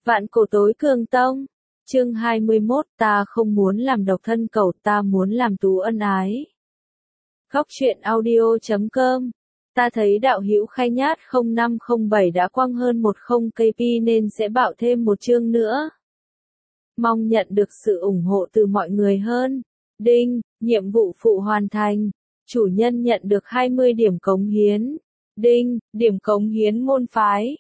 Vạn cổ tối cường tông. Chương 21, ta không muốn làm độc thân cẩu, ta muốn làm tú ân ái. Góc truyện audio.com. Ta thấy đạo hữu Khai Nhát 0507 đã quăng hơn 10 KP nên sẽ bảo thêm một chương nữa. Mong nhận được sự ủng hộ từ mọi người hơn. Đinh, nhiệm vụ phụ hoàn thành. Chủ nhân nhận được 20 điểm cống hiến. Đinh, điểm cống hiến môn phái.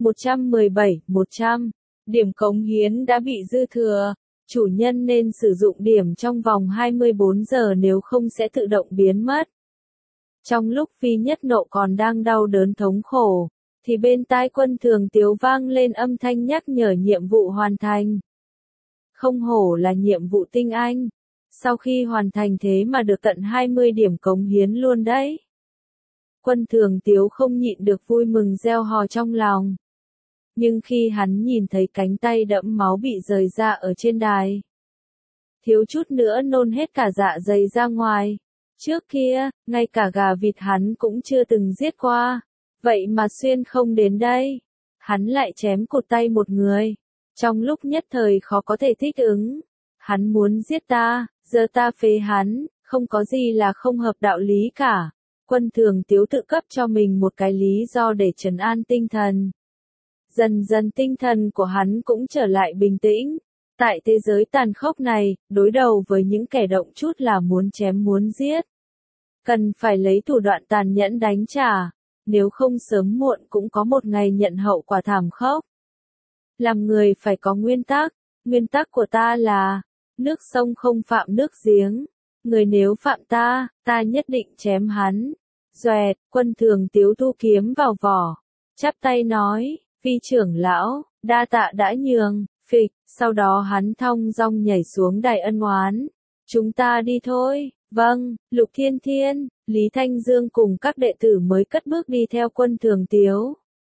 117, Điểm cống hiến đã bị dư thừa. Chủ nhân nên sử dụng điểm trong vòng 24 giờ nếu không sẽ tự động biến mất. Trong lúc Phi Nhất Nộ còn đang đau đớn thống khổ, thì bên tai Quân Thường Tiếu vang lên âm thanh nhắc nhở nhiệm vụ hoàn thành. Không hổ là nhiệm vụ tinh anh. Sau khi hoàn thành thế mà được tận 20 điểm cống hiến luôn đấy. Quân Thường Tiếu không nhịn được vui mừng reo hò trong lòng. Nhưng khi hắn nhìn thấy cánh tay đẫm máu bị rời ra ở trên đài, thiếu chút nữa nôn hết cả dạ dày ra ngoài. Trước kia, ngay cả gà vịt hắn cũng chưa từng giết qua. Vậy mà xuyên không đến đây, hắn lại chém cụt tay một người. Trong lúc nhất thời khó có thể thích ứng, hắn muốn giết ta, giờ ta phế hắn, không có gì là không hợp đạo lý cả. Quân Thường Tiếu tự cấp cho mình một cái lý do để trấn an tinh thần. Dần dần tinh thần của hắn cũng trở lại bình tĩnh. Tại thế giới tàn khốc này, đối đầu với những kẻ động chút là muốn chém muốn giết, cần phải lấy thủ đoạn tàn nhẫn đánh trả, nếu không sớm muộn cũng có một ngày nhận hậu quả thảm khốc. Làm người phải có nguyên tắc của ta là, nước sông không phạm nước giếng, người nếu phạm ta, ta nhất định chém hắn. Doẹt, Quân Thường Tiếu thu kiếm vào vỏ, chắp tay nói, Vi trưởng lão, đa tạ đã nhường. Phịch, sau đó hắn thong dong nhảy xuống đài ân oán. Chúng ta đi thôi. Vâng, Lục Thiên Thiên, Lý Thanh Dương cùng các đệ tử mới cất bước đi theo Quân Thường Tiếu.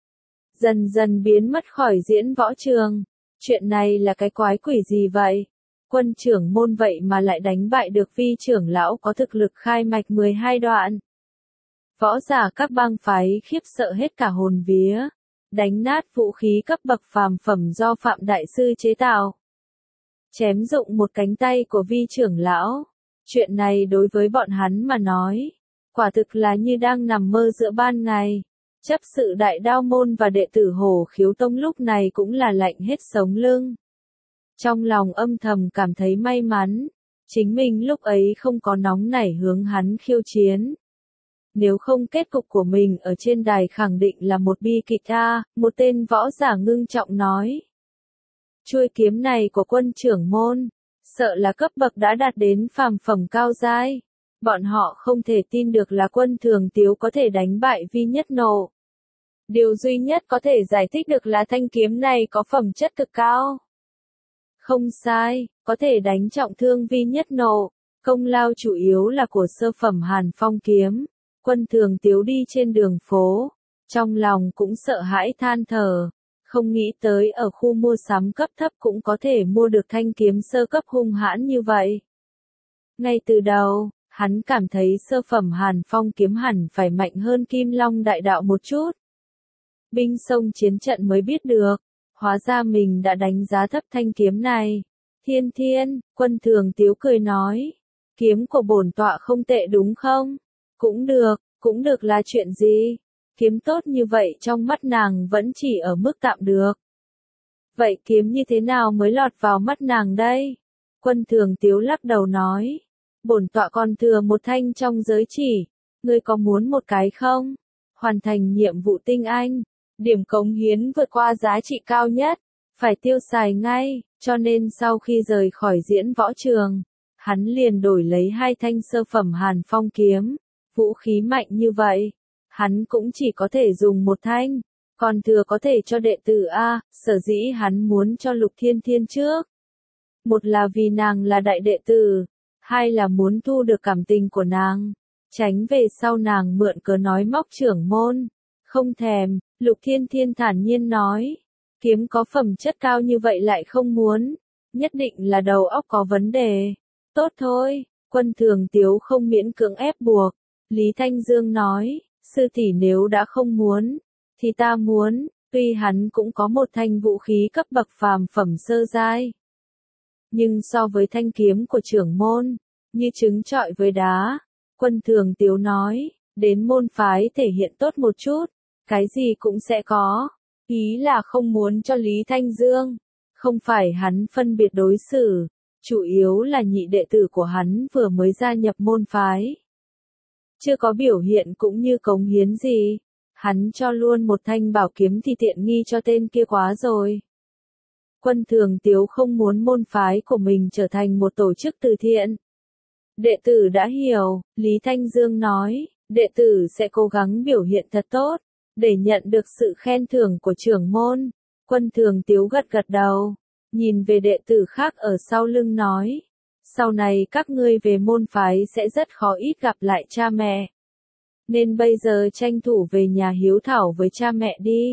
Dần dần biến mất khỏi diễn võ trường. Chuyện này là cái quái quỷ gì vậy? Quân trưởng môn vậy mà lại đánh bại được Vi trưởng lão có thực lực khai mạch 12 đoạn. Võ giả các bang phái khiếp sợ hết cả hồn vía. Đánh nát vũ khí cấp bậc phàm phẩm do Phạm Đại Sư chế tạo. Chém rụng một cánh tay của Vi trưởng lão. Chuyện này đối với bọn hắn mà nói, quả thực là như đang nằm mơ giữa ban ngày. Chấp sự Đại Đao Môn và đệ tử Hổ Khiếu Tông lúc này cũng là lạnh hết sống lưng. Trong lòng âm thầm cảm thấy may mắn, chính mình lúc ấy không có nóng nảy hướng hắn khiêu chiến. Nếu không kết cục của mình ở trên đài khẳng định là một bi kịch a, một tên võ giả ngưng trọng nói. Chuôi kiếm này của Quân trưởng môn, sợ là cấp bậc đã đạt đến phàm phẩm cao giai. Bọn họ không thể tin được là Quân Thường Tiếu có thể đánh bại Vi Nhất Nộ. Điều duy nhất có thể giải thích được là thanh kiếm này có phẩm chất cực cao. Không sai, có thể đánh trọng thương Vi Nhất Nộ, công lao chủ yếu là của sơ phẩm Hàn Phong kiếm. Quân Thường Tiếu đi trên đường phố, trong lòng cũng sợ hãi than thở, không nghĩ tới ở khu mua sắm cấp thấp cũng có thể mua được thanh kiếm sơ cấp hung hãn như vậy. Ngay từ đầu, hắn cảm thấy sơ phẩm Hàn Phong kiếm hẳn phải mạnh hơn Kim Long Đại Đạo một chút. Binh sông chiến trận mới biết được, hóa ra mình đã đánh giá thấp thanh kiếm này. Thiên Thiên, Quân Thường Tiếu cười nói, kiếm của bổn tọa không tệ đúng không? Cũng được là chuyện gì? Kiếm tốt như vậy trong mắt nàng vẫn chỉ ở mức tạm được. Vậy kiếm như thế nào mới lọt vào mắt nàng đây? Quân Thường Tiếu lắc đầu nói. Bổn tọa còn thừa một thanh trong giới chỉ. Ngươi có muốn một cái không? Hoàn thành nhiệm vụ tinh anh. Điểm cống hiến vượt qua giá trị cao nhất. Phải tiêu xài ngay, cho nên sau khi rời khỏi diễn võ trường, hắn liền đổi lấy 2 thanh sơ phẩm Hàn Phong kiếm. Vũ khí mạnh như vậy, hắn cũng chỉ có thể dùng một thanh, còn thừa có thể cho đệ tử A, sở dĩ hắn muốn cho Lục Thiên Thiên trước. Một là vì nàng là đại đệ tử, hai là muốn thu được cảm tình của nàng, tránh về sau nàng mượn cớ nói móc trưởng môn. Không thèm, Lục Thiên Thiên thản nhiên nói, kiếm có phẩm chất cao như vậy lại không muốn, nhất định là đầu óc có vấn đề. Tốt thôi, Quân Thường Tiếu không miễn cưỡng ép buộc. Lý Thanh Dương nói, sư tỷ nếu đã không muốn, thì ta muốn, Tuy hắn cũng có một thanh vũ khí cấp bậc phàm phẩm sơ giai, nhưng so với thanh kiếm của trưởng môn, như trứng trọi với đá. Quân Thường Tiếu nói, đến môn phái thể hiện tốt một chút, cái gì cũng sẽ có. Ý là không muốn cho Lý Thanh Dương, không phải hắn phân biệt đối xử, chủ yếu là nhị đệ tử của hắn vừa mới gia nhập môn phái. Chưa có biểu hiện cũng như cống hiến gì, hắn cho luôn một thanh bảo kiếm thì tiện nghi cho tên kia quá rồi. Quân Thường Tiếu không muốn môn phái của mình trở thành một tổ chức từ thiện. Đệ tử đã hiểu, Lý Thanh Dương nói, đệ tử sẽ cố gắng biểu hiện thật tốt, để nhận được sự khen thưởng của trưởng môn. Quân Thường Tiếu gật gật đầu, nhìn về đệ tử khác ở sau lưng nói, sau này các ngươi về môn phái sẽ rất khó ít gặp lại cha mẹ. Nên bây giờ tranh thủ về nhà hiếu thảo với cha mẹ đi.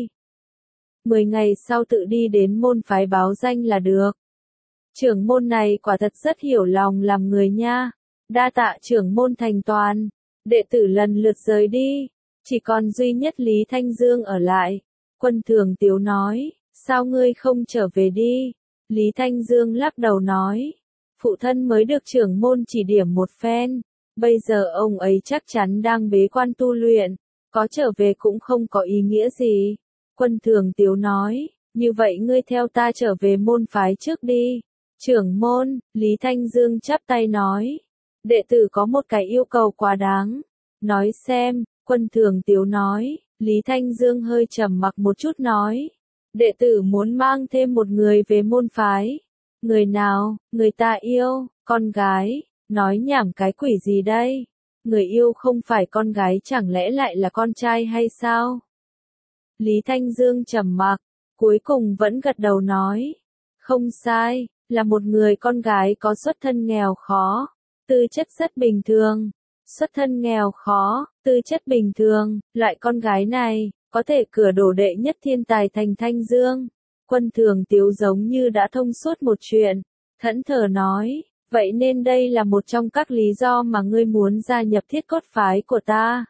10 ngày sau tự đi đến môn phái báo danh là được. Trưởng môn này quả thật rất hiểu lòng làm người nha. Đa tạ trưởng môn thành toàn. Đệ tử lần lượt rời đi. Chỉ còn duy nhất Lý Thanh Dương ở lại. Quân Thường Tiếu nói, sao ngươi không trở về đi? Lý Thanh Dương lắc đầu nói, phụ thân mới được trưởng môn chỉ điểm một phen. Bây giờ ông ấy chắc chắn đang bế quan tu luyện. Có trở về cũng không có ý nghĩa gì. Quân Thường Tiếu nói, như vậy ngươi theo ta trở về môn phái trước đi. Trưởng môn, Lý Thanh Dương chắp tay nói, đệ tử có một cái yêu cầu quá đáng. Nói xem, Quân Thường Tiếu nói, Lý Thanh Dương hơi trầm mặc một chút nói, đệ tử muốn mang thêm một người về môn phái. Người nào, người ta yêu, con gái, nói nhảm cái quỷ gì đây? Người yêu không phải con gái chẳng lẽ lại là con trai hay sao? Lý Thanh Dương trầm mặc, cuối cùng vẫn gật đầu nói, không sai, là một người con gái có xuất thân nghèo khó, tư chất rất bình thường. Xuất thân nghèo khó, tư chất bình thường, loại con gái này, có thể cửa đổ đệ nhất thiên tài thành Thanh Dương. Quân Thường Tiếu giống như đã thông suốt một chuyện, thẫn thờ nói, vậy nên đây là một trong các lý do mà ngươi muốn gia nhập Thiết Cốt phái của ta.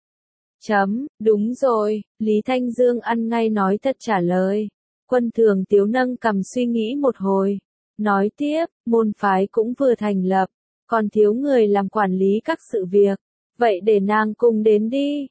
Đúng rồi, Lý Thanh Dương ăn ngay nói thật trả lời. Quân Thường Tiếu nâng cằm suy nghĩ một hồi, nói tiếp, môn phái cũng vừa thành lập, còn thiếu người làm quản lý các sự việc, vậy để nàng cùng đến đi.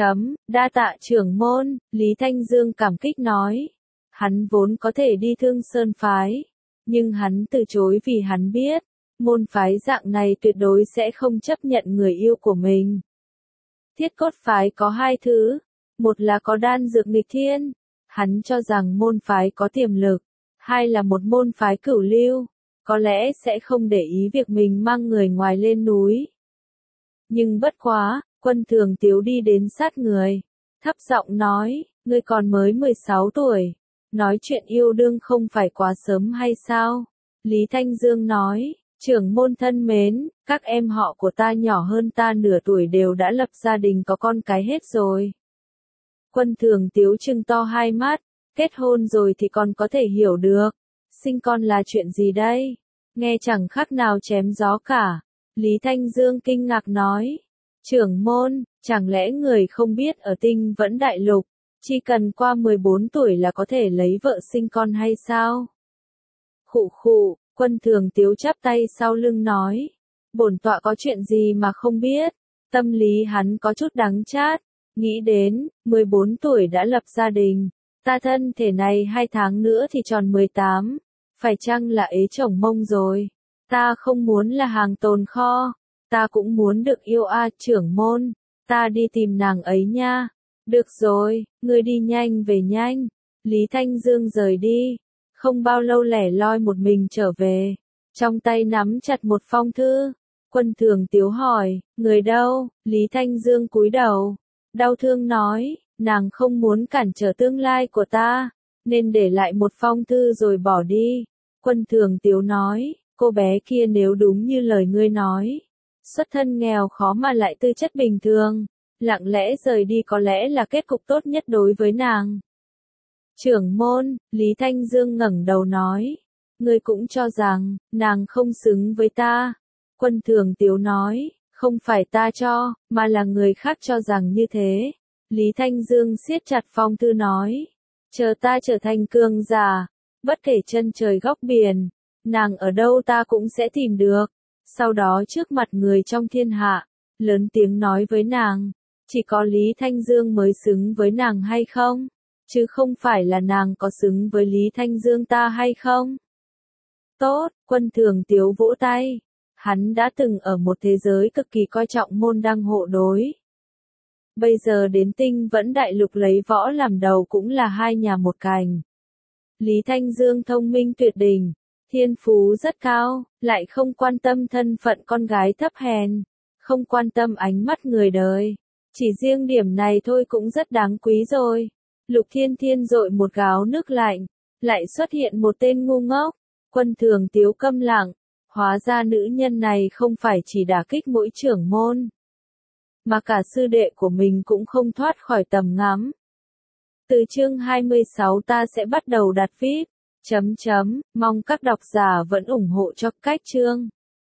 Đa tạ trưởng môn, Lý Thanh Dương cảm kích nói. Hắn vốn có thể đi Thương Sơn phái, nhưng hắn từ chối vì hắn biết, môn phái dạng này tuyệt đối sẽ không chấp nhận người yêu của mình. Thiết Cốt phái có hai thứ, một là có đan dược nghịch thiên, hắn cho rằng môn phái có tiềm lực, hai là một môn phái cửu lưu, có lẽ sẽ không để ý việc mình mang người ngoài lên núi. Nhưng bất quá, Quân Thường Tiếu đi đến sát người, thấp giọng nói, ngươi còn mới 16 tuổi, nói chuyện yêu đương không phải quá sớm hay sao? Lý Thanh Dương nói, trưởng môn thân mến, các em họ của ta nhỏ hơn ta nửa tuổi đều đã lập gia đình có con cái hết rồi. Quân Thường Tiếu trừng to hai mắt, kết hôn rồi thì còn có thể hiểu được, sinh con là chuyện gì đây? Nghe chẳng khác nào chém gió cả. Lý Thanh Dương kinh ngạc nói, trưởng môn, chẳng lẽ người không biết ở Tinh Vẫn Đại Lục, chỉ cần qua 14 tuổi là có thể lấy vợ sinh con hay sao? Khụ khụ, Quân Thường Tiếu chắp tay sau lưng nói, bổn tọa có chuyện gì mà không biết, tâm lý hắn có chút đắng chát, nghĩ đến, 14 tuổi đã lập gia đình, ta thân thể này 2 tháng nữa thì tròn 18, phải chăng là ế chồng mông rồi, ta không muốn là hàng tồn kho, ta cũng muốn được yêu trưởng môn, ta đi tìm nàng ấy nha. Được rồi, ngươi đi nhanh về nhanh. Lý Thanh Dương rời đi, không bao lâu lẻ loi một mình trở về, trong tay nắm chặt một phong thư. Quân Thường Tiếu hỏi, người đâu? Lý Thanh Dương cúi đầu, đau thương nói, nàng không muốn cản trở tương lai của ta, nên để lại một phong thư rồi bỏ đi. Quân Thường Tiếu nói, cô bé kia nếu đúng như lời ngươi nói, xuất thân nghèo khó mà lại tư chất bình thường, lặng lẽ rời đi có lẽ là kết cục tốt nhất đối với nàng. Trưởng môn, Lý Thanh Dương ngẩng đầu nói, ngươi cũng cho rằng, nàng không xứng với ta. Quân Thường Tiếu nói, không phải ta cho, mà là người khác cho rằng như thế. Lý Thanh Dương siết chặt phong thư nói, Chờ ta trở thành cường giả, bất kể chân trời góc biển, nàng ở đâu ta cũng sẽ tìm được. Sau đó trước mặt người trong thiên hạ, lớn tiếng nói với nàng, chỉ có Lý Thanh Dương mới xứng với nàng hay không? Chứ không phải là nàng có xứng với Lý Thanh Dương ta hay không? Tốt, Quân Thường Tiếu vỗ tay. Hắn đã từng ở một thế giới cực kỳ coi trọng môn đăng hộ đối. Bây giờ đến Tinh Vẫn Đại Lục lấy võ làm đầu cũng là hai nhà một cành. Lý Thanh Dương thông minh tuyệt đỉnh, thiên phú rất cao, lại không quan tâm thân phận con gái thấp hèn, không quan tâm ánh mắt người đời. Chỉ riêng điểm này thôi cũng rất đáng quý rồi. Lục Thiên Thiên dội một gáo nước lạnh, lại xuất hiện một tên ngu ngốc. Quân Thường Tiếu câm lặng, hóa ra nữ nhân này không phải chỉ đả kích mỗi trưởng môn, mà cả sư đệ của mình cũng không thoát khỏi tầm ngắm. Từ chương 26 ta sẽ bắt đầu đặt VIP. Mong các độc giả vẫn ủng hộ cho cách chương.